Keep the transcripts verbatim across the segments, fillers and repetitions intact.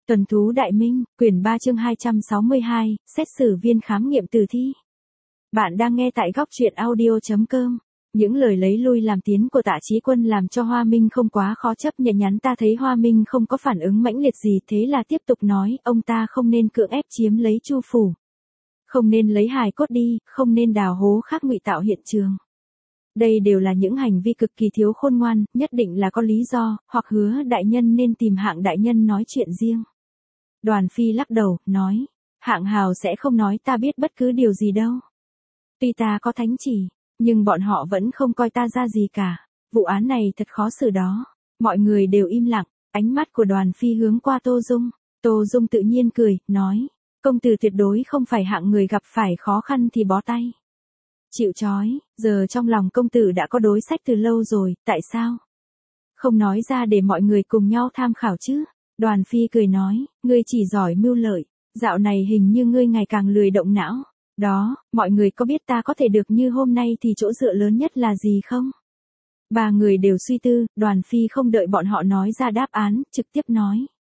Tuần thú Đại Minh, quyển ba chương hai trăm sáu mươi hai, xét xử viên khám nghiệm tử thi. Bạn đang nghe tại góc truyện audio chấm com. Những lời lấy lui làm tiến của Tạ Chí Quân làm cho Hoa Minh không quá khó chấp nhận. Nhắn ta thấy Hoa Minh không có phản ứng mãnh liệt gì, thế là tiếp tục nói, ông ta không nên cưỡng ép chiếm lấy Chu phủ. Không nên lấy hài cốt đi, không nên đào hố khác ngụy tạo hiện trường. Đây đều là những hành vi cực kỳ thiếu khôn ngoan, nhất định là có lý do, hoặc Hứa đại nhân nên tìm Hạng đại nhân nói chuyện riêng. Đoàn Phi lắc đầu, nói, Hạng Hào sẽ không nói ta biết bất cứ điều gì đâu. Tuy ta có thánh chỉ, nhưng bọn họ vẫn không coi ta ra gì cả. Vụ án này thật khó xử đó. Mọi người đều im lặng, ánh mắt của Đoàn Phi hướng qua Tô Dung. Tô Dung tự nhiên cười, nói, công tử tuyệt đối không phải hạng người gặp phải khó khăn thì bó tay chịu trói, giờ trong lòng công tử đã có đối sách từ lâu rồi, tại sao không nói ra để mọi người cùng nhau tham khảo chứ? Đoàn Phi cười nói, ngươi chỉ giỏi mưu lợi, dạo này hình như ngươi ngày càng lười động não. Đó, mọi người có biết ta có thể được như hôm nay thì chỗ dựa lớn nhất là gì không? Ba người đều suy tư, Đoàn Phi không đợi bọn họ nói ra đáp án, trực tiếp nói.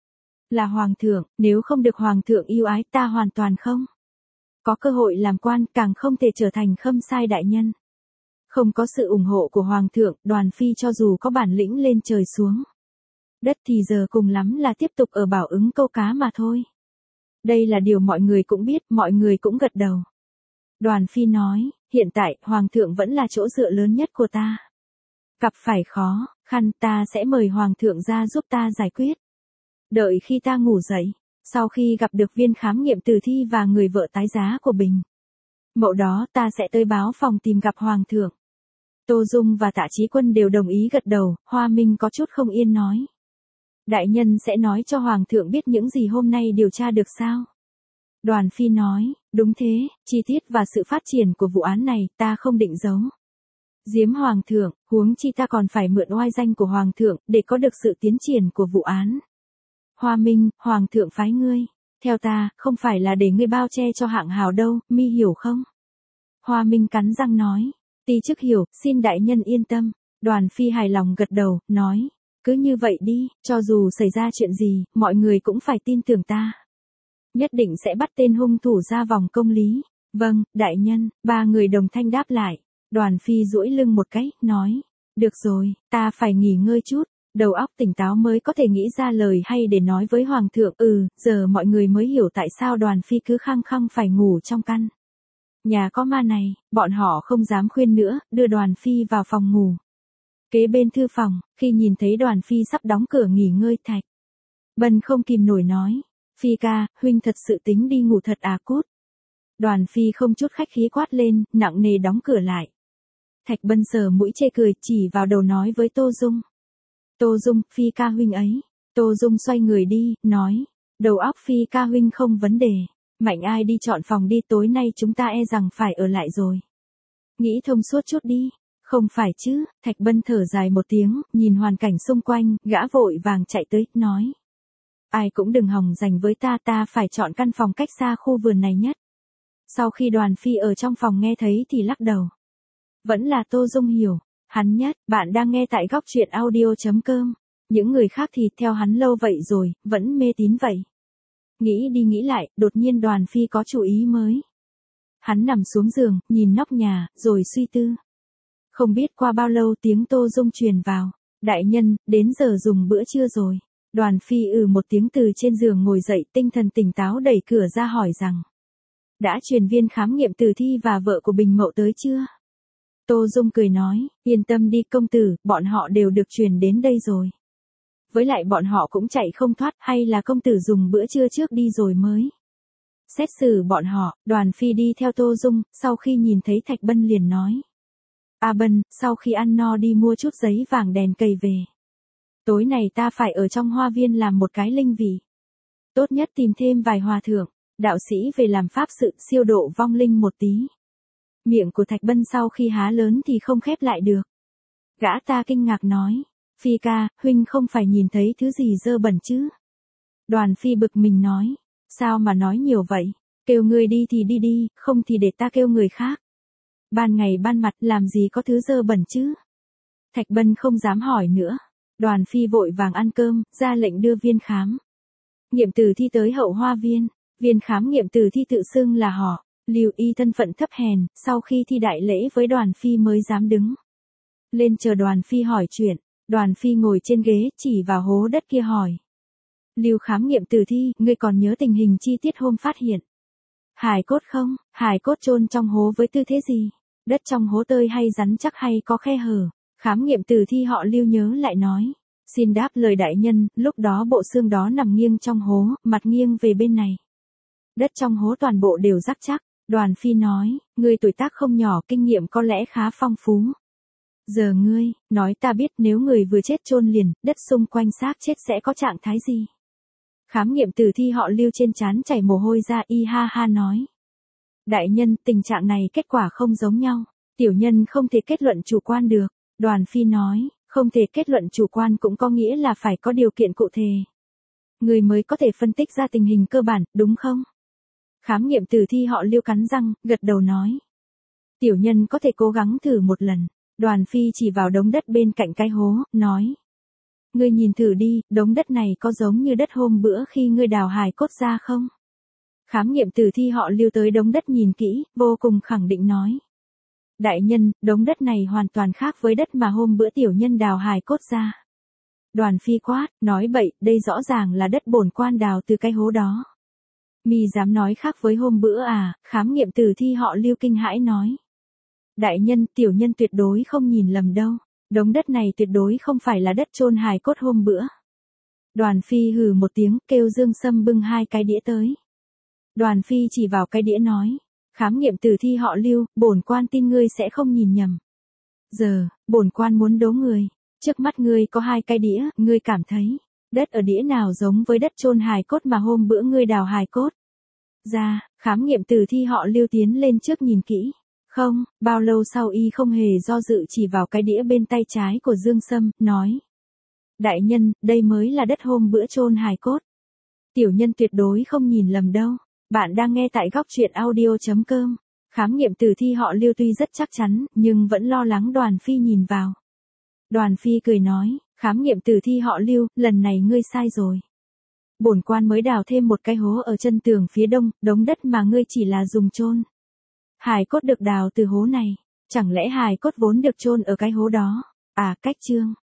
Là Hoàng thượng, nếu không được Hoàng thượng yêu ái ta hoàn toàn không có cơ hội làm quan, càng không thể trở thành khâm sai đại nhân. Không có sự ủng hộ của Hoàng thượng, Đoàn Phi cho dù có bản lĩnh lên trời xuống đất thì giờ cùng lắm là tiếp tục ở Bảo Ứng câu cá mà thôi. Đây là điều mọi người cũng biết, mọi người cũng gật đầu. Đoàn Phi nói, hiện tại, Hoàng thượng vẫn là chỗ dựa lớn nhất của ta. Gặp phải khó khăn ta sẽ mời Hoàng thượng ra giúp ta giải quyết. Đợi khi ta ngủ dậy, sau khi gặp được viên khám nghiệm tử thi và người vợ tái giá của Bình Mậu đó ta sẽ tới báo phòng tìm gặp Hoàng thượng. Tô Dung và Tạ Chí Quân đều đồng ý gật đầu, Hoa Minh có chút không yên nói. Đại nhân sẽ nói cho Hoàng thượng biết những gì hôm nay điều tra được sao? Đoàn Phi nói, đúng thế, chi tiết và sự phát triển của vụ án này ta không định giấu giếm Hoàng thượng, huống chi ta còn phải mượn oai danh của Hoàng thượng để có được sự tiến triển của vụ án. Hoa Minh, Hoàng thượng phái ngươi, theo ta, không phải là để ngươi bao che cho Hạng Hào đâu, mi hiểu không? Hoa Minh cắn răng nói, ti chức hiểu, xin đại nhân yên tâm. Đoàn Phi hài lòng gật đầu, nói, cứ như vậy đi, cho dù xảy ra chuyện gì, mọi người cũng phải tin tưởng ta. Nhất định sẽ bắt tên hung thủ ra vòng công lý. Vâng, đại nhân, ba người đồng thanh đáp lại. Đoàn Phi duỗi lưng một cái, nói, được rồi, ta phải nghỉ ngơi chút. Đầu óc tỉnh táo mới có thể nghĩ ra lời hay để nói với Hoàng thượng. Ừ, giờ mọi người mới hiểu tại sao Đoàn Phi cứ khăng khăng phải ngủ trong căn nhà có ma này. Bọn họ không dám khuyên nữa, đưa Đoàn Phi vào phòng ngủ kế bên thư phòng. Khi nhìn thấy Đoàn Phi sắp đóng cửa nghỉ ngơi, Thạch Bân không kìm nổi nói, Phi ca, huynh thật sự tính đi ngủ thật à cút. Đoàn Phi không chút khách khí quát lên, nặng nề đóng cửa lại. Thạch Bân sờ mũi chê cười, chỉ vào đầu nói với Tô Dung. Tô Dung, Phi ca huynh ấy. Tô Dung xoay người đi, nói, đầu óc Phi ca huynh không vấn đề. Mạnh ai đi chọn phòng đi, tối nay chúng ta e rằng phải ở lại rồi. Nghĩ thông suốt chút đi. Không phải chứ, Thạch Bân thở dài một tiếng, nhìn hoàn cảnh xung quanh, gã vội vàng chạy tới, nói. Ai cũng đừng hòng giành với ta, ta phải chọn căn phòng cách xa khu vườn này nhất. Sau khi Đoàn Phi ở trong phòng nghe thấy thì lắc đầu. Vẫn là Tô Dung hiểu. Hắn nhất, bạn đang nghe tại góc truyện audio chấm com. Những người khác thì theo hắn lâu vậy rồi, vẫn mê tín vậy. Nghĩ đi nghĩ lại, đột nhiên Đoàn Phi có chủ ý mới. Hắn nằm xuống giường, nhìn nóc nhà, rồi suy tư. Không biết qua bao lâu tiếng Tô Dung truyền vào. Đại nhân, đến giờ dùng bữa trưa rồi. Đoàn Phi ừ một tiếng từ trên giường ngồi dậy, tinh thần tỉnh táo đẩy cửa ra hỏi rằng. Đã truyền viên khám nghiệm tử thi và vợ của Bình Mậu tới chưa? Tô Dung cười nói, yên tâm đi công tử, bọn họ đều được truyền đến đây rồi. Với lại bọn họ cũng chạy không thoát, hay là công tử dùng bữa trưa trước đi rồi mới xét xử bọn họ. Đoàn Phi đi theo Tô Dung, sau khi nhìn thấy Thạch Bân liền nói. A Bân, sau khi ăn no đi mua chút giấy vàng đèn cầy về. Tối này ta phải ở trong hoa viên làm một cái linh vị. Tốt nhất tìm thêm vài hòa thượng, đạo sĩ về làm pháp sự siêu độ vong linh một tí. Miệng của Thạch Bân sau khi há lớn thì không khép lại được. Gã ta kinh ngạc nói, Phi ca, huynh không phải nhìn thấy thứ gì dơ bẩn chứ? Đoàn Phi bực mình nói, sao mà nói nhiều vậy? Kêu người đi thì đi đi, không thì để ta kêu người khác. Ban ngày ban mặt làm gì có thứ dơ bẩn chứ? Thạch Bân không dám hỏi nữa. Đoàn Phi vội vàng ăn cơm, ra lệnh đưa viên khám nghiệm tử thi tới hậu hoa viên, viên khám nghiệm tử thi tự xưng là họ, Lưu Y thân phận thấp hèn, sau khi thi đại lễ với Đoàn Phi mới dám đứng lên chờ Đoàn Phi hỏi chuyện. Đoàn Phi ngồi trên ghế, chỉ vào hố đất kia hỏi. Lưu khám nghiệm tử thi, ngươi còn nhớ tình hình chi tiết hôm phát hiện hài cốt không? Hài cốt chôn trong hố với tư thế gì? Đất trong hố tơi hay rắn chắc hay có khe hở? Khám nghiệm tử thi họ Lưu nhớ lại nói. Xin đáp lời đại nhân, lúc đó bộ xương đó nằm nghiêng trong hố, mặt nghiêng về bên này. Đất trong hố toàn bộ đều rắc chắc. Đoàn Phi nói, ngươi tuổi tác không nhỏ, kinh nghiệm có lẽ khá phong phú. Giờ ngươi, nói ta biết nếu người vừa chết chôn liền, đất xung quanh xác chết sẽ có trạng thái gì? Khám nghiệm tử thi họ Lưu trên trán chảy mồ hôi ra, y ha ha nói. Đại nhân, tình trạng này kết quả không giống nhau. Tiểu nhân không thể kết luận chủ quan được. Đoàn Phi nói, không thể kết luận chủ quan cũng có nghĩa là phải có điều kiện cụ thể. Người mới có thể phân tích ra tình hình cơ bản, đúng không? Khám nghiệm tử thi họ Lưu cắn răng, gật đầu nói. Tiểu nhân có thể cố gắng thử một lần. Đoàn Phi chỉ vào đống đất bên cạnh cái hố, nói. Ngươi nhìn thử đi, đống đất này có giống như đất hôm bữa khi ngươi đào hài cốt ra không? Khám nghiệm tử thi họ Lưu tới đống đất nhìn kỹ, vô cùng khẳng định nói. Đại nhân, đống đất này hoàn toàn khác với đất mà hôm bữa tiểu nhân đào hài cốt ra. Đoàn Phi quát, nói bậy, đây rõ ràng là đất bổn quan đào từ cái hố đó. Mi dám nói khác với hôm bữa à? Khám nghiệm tử thi họ Lưu kinh hãi nói. Đại nhân, tiểu nhân tuyệt đối không nhìn lầm đâu. Đống đất này tuyệt đối không phải là đất chôn hài cốt hôm bữa. Đoàn Phi hừ một tiếng, kêu Dương Sâm bưng hai cái đĩa tới. Đoàn Phi chỉ vào cái đĩa nói. Khám nghiệm tử thi họ Lưu, bổn quan tin ngươi sẽ không nhìn nhầm. Giờ, bổn quan muốn đố người. Trước mắt ngươi có hai cái đĩa, ngươi cảm thấy. Đất ở đĩa nào giống với đất chôn hài cốt mà hôm bữa ngươi đào hài cốt? Ra, khám nghiệm tử thi họ Lưu tiến lên trước nhìn kỹ. Không, bao lâu sau y không hề do dự chỉ vào cái đĩa bên tay trái của Dương Sâm, nói. Đại nhân, đây mới là đất hôm bữa chôn hài cốt. Tiểu nhân tuyệt đối không nhìn lầm đâu. Bạn đang nghe tại góc truyện audio chấm com. Khám nghiệm tử thi họ Lưu tuy rất chắc chắn, nhưng vẫn lo lắng Đoàn Phi nhìn vào. Đoàn Phi cười nói, khám nghiệm tử thi họ Lưu, lần này ngươi sai rồi. Bổn quan mới đào thêm một cái hố ở chân tường phía đông, đống đất mà ngươi chỉ là dùng chôn hài cốt được đào từ hố này. Chẳng lẽ hài cốt vốn được chôn ở cái hố đó? À, cách chương.